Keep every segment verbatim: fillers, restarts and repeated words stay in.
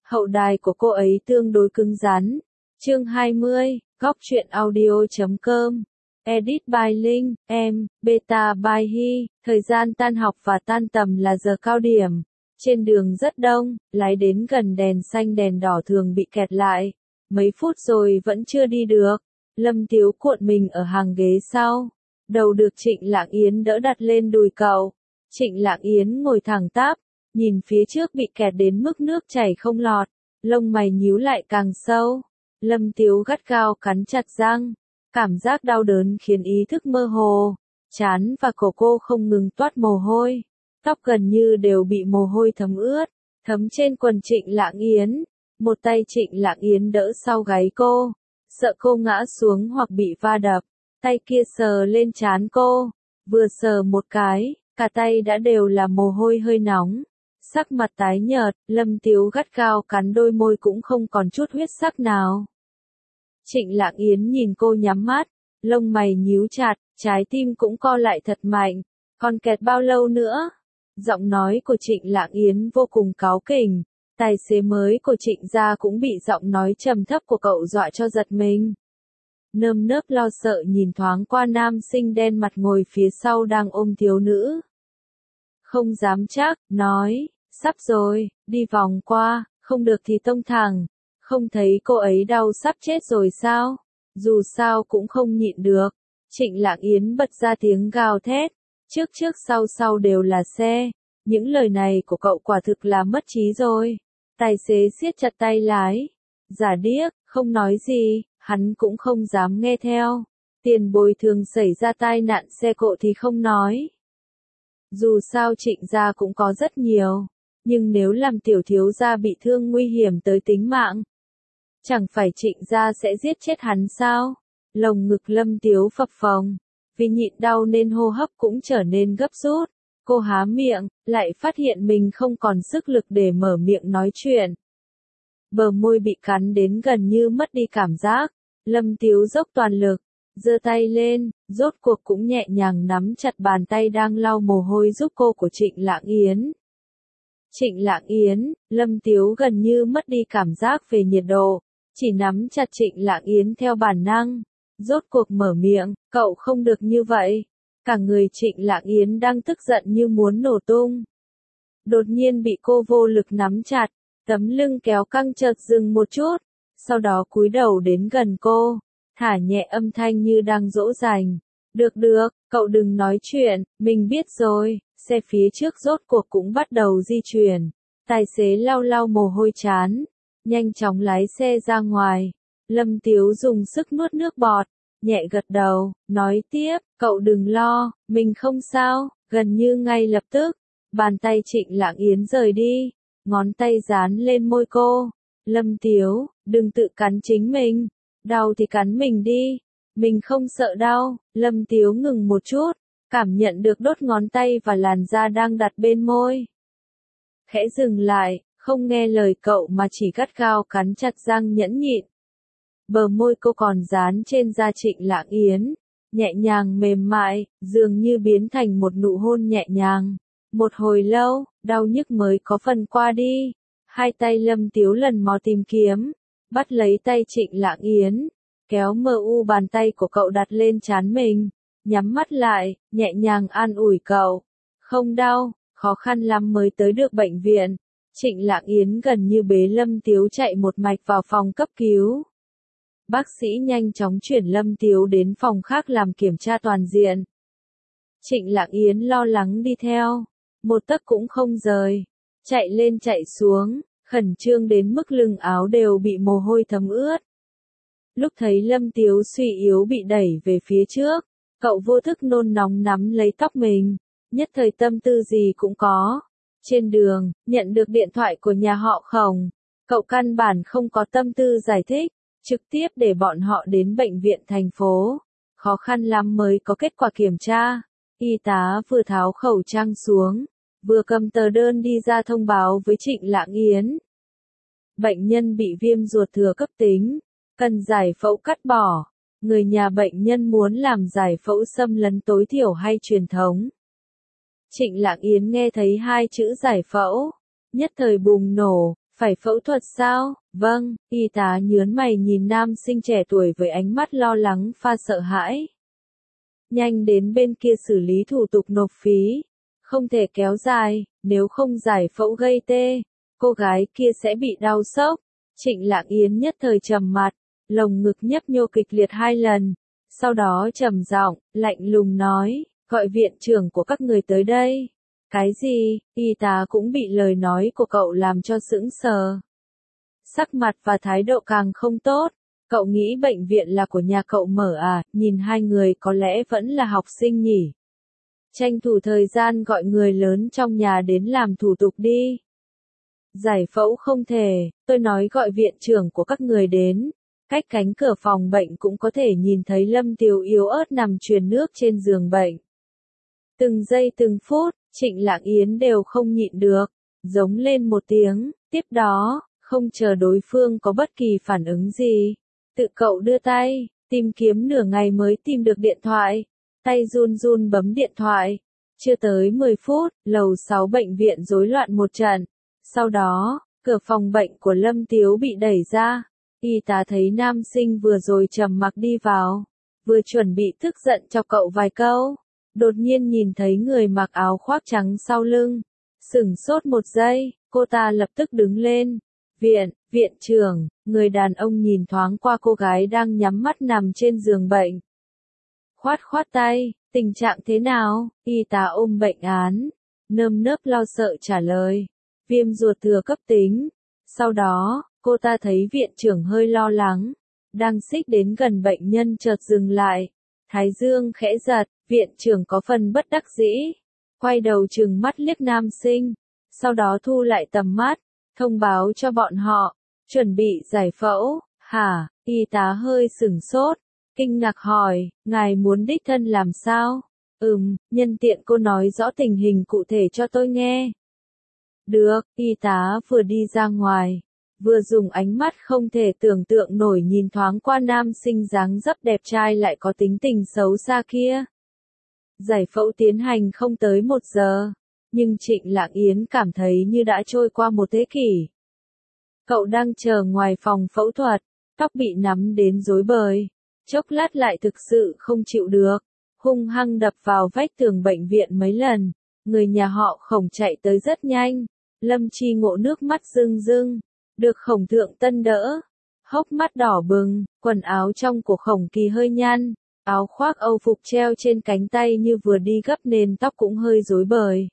Hậu đài của cô ấy tương đối cứng rắn. Chương hai mươi, góc truyện audio.com. Edit by Linh, em, beta by Hi. Thời gian tan học và tan tầm là giờ cao điểm. Trên đường rất đông, lái đến gần đèn xanh đèn đỏ thường bị kẹt lại. Mấy phút rồi vẫn chưa đi được. Lâm Tiếu cuộn mình ở hàng ghế sau. Đầu được Trịnh Lạng Yến đỡ đặt lên đùi cậu. Trịnh Lạng Yến ngồi thẳng tắp, nhìn phía trước bị kẹt đến mức nước chảy không lọt. Lông mày nhíu lại càng sâu. Lâm Tiếu gắt gao cắn chặt răng. Cảm giác đau đớn khiến ý thức mơ hồ. Trán và cổ cô không ngừng toát mồ hôi. Tóc gần như đều bị mồ hôi thấm ướt. Thấm trên quần Trịnh Lạng Yến. Một tay Trịnh Lạng Yến đỡ sau gáy cô. Sợ cô ngã xuống hoặc bị va đập. Tay kia sờ lên trán cô. Vừa sờ một cái, cả tay đã đều là mồ hôi hơi nóng. Sắc mặt tái nhợt, Lâm Tiếu gắt gao cắn đôi môi cũng không còn chút huyết sắc nào. Trịnh Lạng Yến nhìn cô nhắm mắt, lông mày nhíu chặt, trái tim cũng co lại thật mạnh. Còn kẹt bao lâu nữa? Giọng nói của Trịnh Lạng Yến vô cùng cáu kỉnh. Tài xế mới của Trịnh gia cũng bị giọng nói trầm thấp của cậu dọa cho giật mình. Nơm nớp lo sợ nhìn thoáng qua nam sinh đen mặt ngồi phía sau đang ôm thiếu nữ. Không dám chắc, nói, sắp rồi, đi vòng qua, không được thì tông thẳng. Không thấy cô ấy đau sắp chết rồi sao? Dù sao cũng không nhịn được. Trịnh Lạng Yến bật ra tiếng gào thét. Trước trước sau sau đều là xe. Những lời này của cậu quả thực là mất trí rồi. Tài xế siết chặt tay lái. Giả điếc, không nói gì, hắn cũng không dám nghe theo. Tiền bồi thường xảy ra tai nạn xe cộ thì không nói. Dù sao Trịnh gia cũng có rất nhiều. Nhưng nếu làm tiểu thiếu gia bị thương nguy hiểm tới tính mạng, chẳng phải Trịnh gia sẽ giết chết hắn sao? Lồng ngực Lâm Tiếu phập phồng. Vì nhịn đau nên hô hấp cũng trở nên gấp rút. Cô há miệng, lại phát hiện mình không còn sức lực để mở miệng nói chuyện. Bờ môi bị cắn đến gần như mất đi cảm giác. Lâm Tiếu dốc toàn lực, giơ tay lên, rốt cuộc cũng nhẹ nhàng nắm chặt bàn tay đang lau mồ hôi giúp cô của Trịnh Lạng Yến. Trịnh Lạng Yến, Lâm Tiếu gần như mất đi cảm giác về nhiệt độ, chỉ nắm chặt Trịnh Lạng Yến theo bản năng. Rốt cuộc mở miệng, cậu không được như vậy. Cả người Trịnh Lạng Yến đang tức giận như muốn nổ tung. Đột nhiên bị cô vô lực nắm chặt, tấm lưng kéo căng chợt dừng một chút, sau đó cúi đầu đến gần cô, thả nhẹ âm thanh như đang dỗ dành. Được được, cậu đừng nói chuyện, mình biết rồi. Xe phía trước rốt cuộc cũng bắt đầu di chuyển. Tài xế lau lau mồ hôi trán, nhanh chóng lái xe ra ngoài. Lâm Tiếu dùng sức nuốt nước bọt, nhẹ gật đầu, nói tiếp, cậu đừng lo, mình không sao. Gần như ngay lập tức, bàn tay Trịnh Lạng Yến rời đi, ngón tay dán lên môi cô. Lâm Tiếu, đừng tự cắn chính mình, đau thì cắn mình đi, mình không sợ đau. Lâm Tiếu ngừng một chút, cảm nhận được đốt ngón tay và làn da đang đặt bên môi. Khẽ dừng lại, không nghe lời cậu mà chỉ gắt gao cắn chặt răng nhẫn nhịn. Bờ môi cô còn dán trên da Trịnh Lạng Yến, nhẹ nhàng mềm mại, dường như biến thành một nụ hôn nhẹ nhàng. Một hồi lâu, đau nhức mới có phần qua đi. Hai tay Lâm Tiếu lần mò tìm kiếm, bắt lấy tay Trịnh Lạng Yến, kéo mờ u bàn tay của cậu đặt lên trán mình, nhắm mắt lại, nhẹ nhàng an ủi cậu. Không đau, khó khăn lắm mới tới được bệnh viện. Trịnh Lạng Yến gần như bế Lâm Tiếu chạy một mạch vào phòng cấp cứu. Bác sĩ nhanh chóng chuyển Lâm Tiếu đến phòng khác làm kiểm tra toàn diện. Trịnh Lạng Yến lo lắng đi theo, một tấc cũng không rời, chạy lên chạy xuống, khẩn trương đến mức lưng áo đều bị mồ hôi thấm ướt. Lúc thấy Lâm Tiếu suy yếu bị đẩy về phía trước, cậu vô thức nôn nóng nắm lấy tóc mình, nhất thời tâm tư gì cũng có. Trên đường, nhận được điện thoại của nhà họ Khổng, cậu căn bản không có tâm tư giải thích, trực tiếp để bọn họ đến bệnh viện thành phố. Khó khăn lắm mới có kết quả kiểm tra. Y tá vừa tháo khẩu trang xuống, vừa cầm tờ đơn đi ra thông báo với Trịnh Lạng Yến. Bệnh nhân bị viêm ruột thừa cấp tính, cần giải phẫu cắt bỏ. Người nhà bệnh nhân muốn làm giải phẫu xâm lấn tối thiểu hay truyền thống. Trịnh Lạng Yến nghe thấy hai chữ giải phẫu, nhất thời bùng nổ, Phải phẫu thuật sao? Vâng, y tá nhớn mày nhìn nam sinh trẻ tuổi với ánh mắt lo lắng pha sợ hãi. Nhanh đến bên kia xử lý thủ tục nộp phí. Không thể kéo dài, nếu không giải phẫu gây tê, cô gái kia sẽ bị đau sốc. Trịnh Lạng Yến nhất thời trầm mặt, lồng ngực nhấp nhô kịch liệt hai lần. Sau đó trầm giọng, lạnh lùng nói, gọi viện trưởng của các người tới đây. Cái gì? Y tá cũng bị lời nói của cậu làm cho sững sờ. Sắc mặt và thái độ càng không tốt. Cậu nghĩ bệnh viện là của nhà cậu mở à? Nhìn hai người có lẽ vẫn là học sinh nhỉ. Tranh thủ thời gian gọi người lớn trong nhà đến làm thủ tục đi. Giải phẫu không thể, tôi nói gọi viện trưởng của các người đến. Cách cánh cửa phòng bệnh cũng có thể nhìn thấy Lâm Tiếu yếu ớt nằm truyền nước trên giường bệnh. Từng giây từng phút, Trịnh Lạng Yến đều không nhịn được, giống lên một tiếng, tiếp đó, không chờ đối phương có bất kỳ phản ứng gì. Tự cậu đưa tay, tìm kiếm nửa ngày mới tìm được điện thoại, tay run run bấm điện thoại. Chưa tới mười phút, lầu sáu bệnh viện rối loạn một trận. Sau đó, cửa phòng bệnh của Lâm Tiếu bị đẩy ra. Y tá thấy nam sinh vừa rồi trầm mặc đi vào, vừa chuẩn bị tức giận cho cậu vài câu. Đột nhiên nhìn thấy người mặc áo khoác trắng sau lưng. Sửng sốt một giây, cô ta lập tức đứng lên. Viện, viện trưởng, người đàn ông nhìn thoáng qua cô gái đang nhắm mắt nằm trên giường bệnh. Khoát khoát tay, tình trạng thế nào? Y tá ôm bệnh án, nơm nớp lo sợ trả lời. Viêm ruột thừa cấp tính. Sau đó, cô ta thấy viện trưởng hơi lo lắng. Đang xích đến gần bệnh nhân chợt dừng lại. Thái dương khẽ giật, viện trưởng có phần bất đắc dĩ. Quay đầu trừng mắt liếc nam sinh. Sau đó thu lại tầm mắt, thông báo cho bọn họ. Chuẩn bị giải phẫu. Hả? Y tá hơi sửng sốt. Kinh ngạc hỏi, ngài muốn đích thân làm sao? Ừm, nhân tiện cô nói rõ tình hình cụ thể cho tôi nghe. Được, y tá vừa đi ra ngoài, vừa dùng ánh mắt không thể tưởng tượng nổi nhìn thoáng qua nam sinh dáng dấp đẹp trai lại có tính tình xấu xa kia. Giải phẫu tiến hành không tới một giờ, nhưng Trịnh Lạng Yến cảm thấy như đã trôi qua một thế kỷ. Cậu đang chờ ngoài phòng phẫu thuật, tóc bị nắm đến rối bời, chốc lát lại thực sự không chịu được, hung hăng đập vào vách tường bệnh viện mấy lần. Người nhà họ Khổng chạy tới rất nhanh. Lâm Chi Ngộ nước mắt rưng rưng, được Khổng thượng tân đỡ, hốc mắt đỏ bừng, quần áo trong của Khổng Kỳ hơi nhăn, áo khoác Âu phục treo trên cánh tay như vừa đi gấp nên tóc cũng hơi rối bời.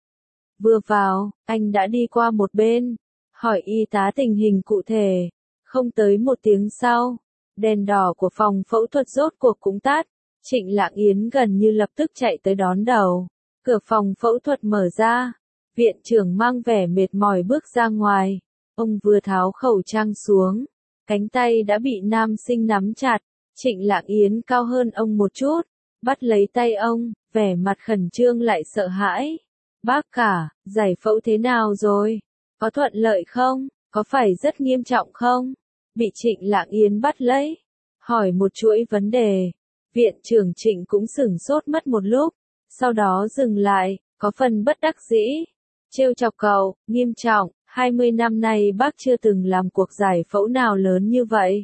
Vừa vào, anh đã đi qua một bên, hỏi y tá tình hình cụ thể. Không tới một tiếng sau, đèn đỏ của phòng phẫu thuật rốt cuộc cũng tắt. Trịnh Lạng Yến gần như lập tức chạy tới đón đầu. Cửa phòng phẫu thuật mở ra. Viện trưởng mang vẻ mệt mỏi bước ra ngoài. Ông vừa tháo khẩu trang xuống. Cánh tay đã bị nam sinh nắm chặt. Trịnh Lạng Yến cao hơn ông một chút. Bắt lấy tay ông, vẻ mặt khẩn trương lại sợ hãi. Bác cả, giải phẫu thế nào rồi? Có thuận lợi không? Có phải rất nghiêm trọng không? Bị Trịnh Lạng Yến bắt lấy. Hỏi một chuỗi vấn đề. Viện trưởng Trịnh cũng sửng sốt mất một lúc. Sau đó dừng lại, có phần bất đắc dĩ. Trêu chọc cậu, nghiêm trọng, hai mươi năm nay bác chưa từng làm cuộc giải phẫu nào lớn như vậy.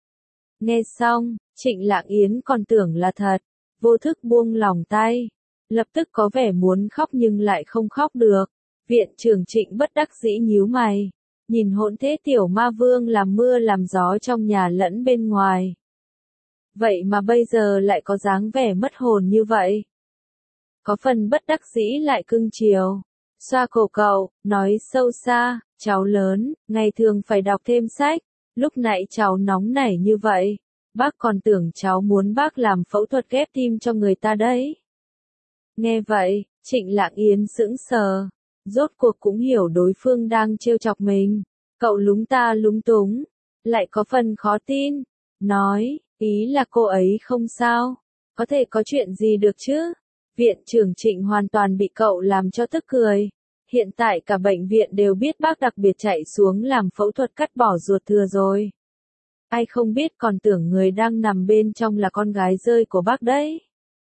Nghe xong, Trịnh Lạng Yến còn tưởng là thật, vô thức buông lỏng tay. Lập tức có vẻ muốn khóc nhưng lại không khóc được. Viện trưởng Trịnh bất đắc dĩ nhíu mày. Nhìn hỗn thế tiểu ma vương làm mưa làm gió trong nhà lẫn bên ngoài. Vậy mà bây giờ lại có dáng vẻ mất hồn như vậy. Có phần bất đắc dĩ lại cưng chiều. Xoa cổ cậu, nói sâu xa, cháu lớn, ngày thường phải đọc thêm sách. Lúc nãy cháu nóng nảy như vậy. Bác còn tưởng cháu muốn bác làm phẫu thuật ghép tim cho người ta đấy. Nghe vậy, Trịnh Lạng Yến sững sờ. Rốt cuộc cũng hiểu đối phương đang trêu chọc mình. Cậu lúng ta lúng túng. Lại có phần khó tin. Nói, ý là cô ấy không sao. Có thể có chuyện gì được chứ? Viện trưởng Trịnh hoàn toàn bị cậu làm cho tức cười. Hiện tại cả bệnh viện đều biết bác đặc biệt chạy xuống làm phẫu thuật cắt bỏ ruột thừa rồi. Ai không biết còn tưởng người đang nằm bên trong là con gái rơi của bác đấy.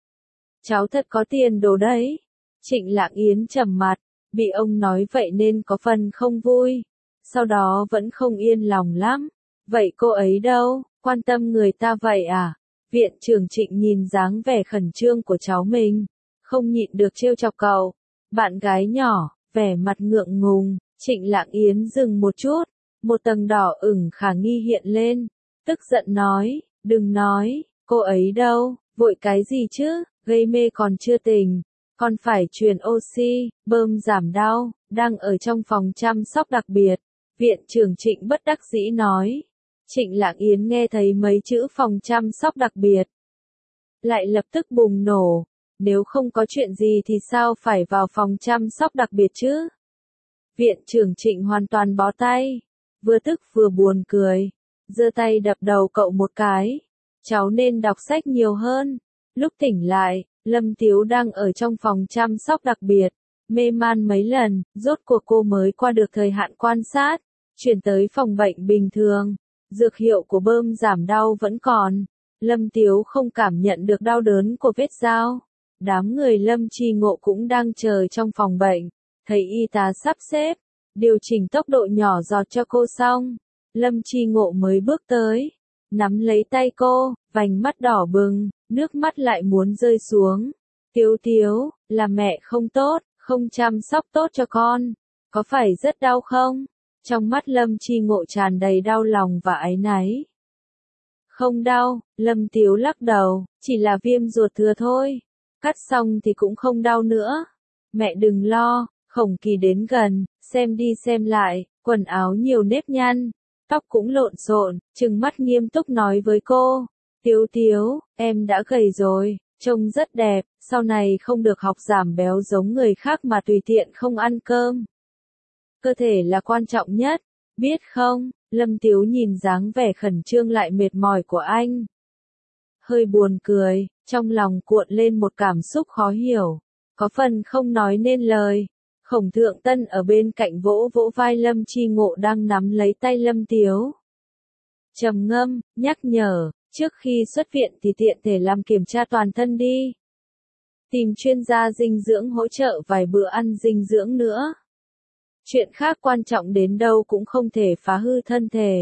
Cháu thật có tiền đồ đấy. Trịnh Lạng Yến trầm mặt, bị ông nói vậy nên có phần không vui. sau đó vẫn không yên lòng lắm. Vậy cô ấy đâu, quan tâm người ta vậy à? Viện trưởng Trịnh nhìn dáng vẻ khẩn trương của cháu mình, không nhịn được trêu chọc cậu. Bạn gái nhỏ, vẻ mặt ngượng ngùng, Trịnh Lặng Yến dừng một chút, một tầng đỏ ửng khả nghi hiện lên, tức giận nói, đừng nói, cô ấy đâu, vội cái gì chứ, gây mê còn chưa tỉnh, còn phải truyền oxy, bơm giảm đau, đang ở trong phòng chăm sóc đặc biệt. Viện trưởng Trịnh bất đắc dĩ nói. Trịnh Lặng Yến nghe thấy mấy chữ phòng chăm sóc đặc biệt, lại lập tức bùng nổ, nếu không có chuyện gì thì sao phải vào phòng chăm sóc đặc biệt chứ? Viện trưởng Trịnh hoàn toàn bó tay, vừa tức vừa buồn cười, giơ tay đập đầu cậu một cái. Cháu nên đọc sách nhiều hơn. Lúc tỉnh lại, Lâm Tiếu đang ở trong phòng chăm sóc đặc biệt, mê man mấy lần, rốt cuộc cô mới qua được thời hạn quan sát, chuyển tới phòng bệnh bình thường. Dược hiệu của bơm giảm đau vẫn còn. Lâm Tiếu không cảm nhận được đau đớn của vết dao. Đám người Lâm Chi Ngộ cũng đang chờ trong phòng bệnh. Thấy y tá sắp xếp, điều chỉnh tốc độ nhỏ giọt cho cô xong. Lâm Chi Ngộ mới bước tới, nắm lấy tay cô, vành mắt đỏ bừng, nước mắt lại muốn rơi xuống. Tiếu Tiếu, là mẹ không tốt, không chăm sóc tốt cho con. Có phải rất đau không? Trong mắt Lâm Chi Ngộ tràn đầy đau lòng và áy náy. Không đau, Lâm Tiếu lắc đầu, chỉ là viêm ruột thừa thôi. Cắt xong thì cũng không đau nữa. Mẹ đừng lo. Khổng Kỳ đến gần, xem đi xem lại, quần áo nhiều nếp nhăn, tóc cũng lộn xộn, trừng mắt nghiêm túc nói với cô. Tiếu Tiếu, em đã gầy rồi, trông rất đẹp, sau này không được học giảm béo giống người khác mà tùy tiện không ăn cơm. Cơ thể là quan trọng nhất, biết không? Lâm Tiếu nhìn dáng vẻ khẩn trương lại mệt mỏi của anh. Hơi buồn cười, trong lòng cuộn lên một cảm xúc khó hiểu, có phần không nói nên lời. Khổng Thượng Tân ở bên cạnh vỗ vỗ vai Lâm Chi Ngộ đang nắm lấy tay Lâm Tiếu. Trầm ngâm, nhắc nhở, trước khi xuất viện thì tiện thể làm kiểm tra toàn thân đi. Tìm chuyên gia dinh dưỡng hỗ trợ vài bữa ăn dinh dưỡng nữa. Chuyện khác quan trọng đến đâu cũng không thể phá hư thân thể.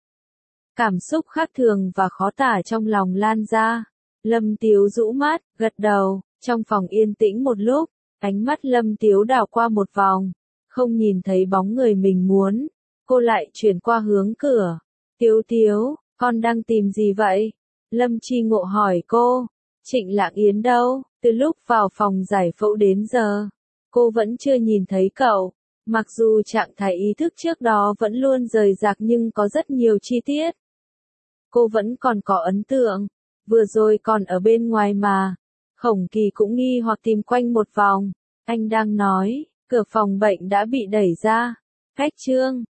Cảm xúc khác thường và khó tả trong lòng lan ra. Lâm Tiếu rũ mắt, gật đầu, trong phòng yên tĩnh một lúc. Ánh mắt Lâm Tiếu đảo qua một vòng, không nhìn thấy bóng người mình muốn, cô lại chuyển qua hướng cửa. Tiếu Tiếu, con đang tìm gì vậy? Lâm Chi Ngộ hỏi cô. Trịnh Lặng Yến đâu? Từ lúc vào phòng giải phẫu đến giờ, cô vẫn chưa nhìn thấy cậu. Mặc dù trạng thái ý thức trước đó vẫn luôn rời rạc nhưng có rất nhiều chi tiết. Cô vẫn còn có ấn tượng, vừa rồi còn ở bên ngoài mà. Khổng Kỳ cũng nghi hoặc tìm quanh một vòng. Anh đang nói, cửa phòng bệnh đã bị đẩy ra. Khách Trương,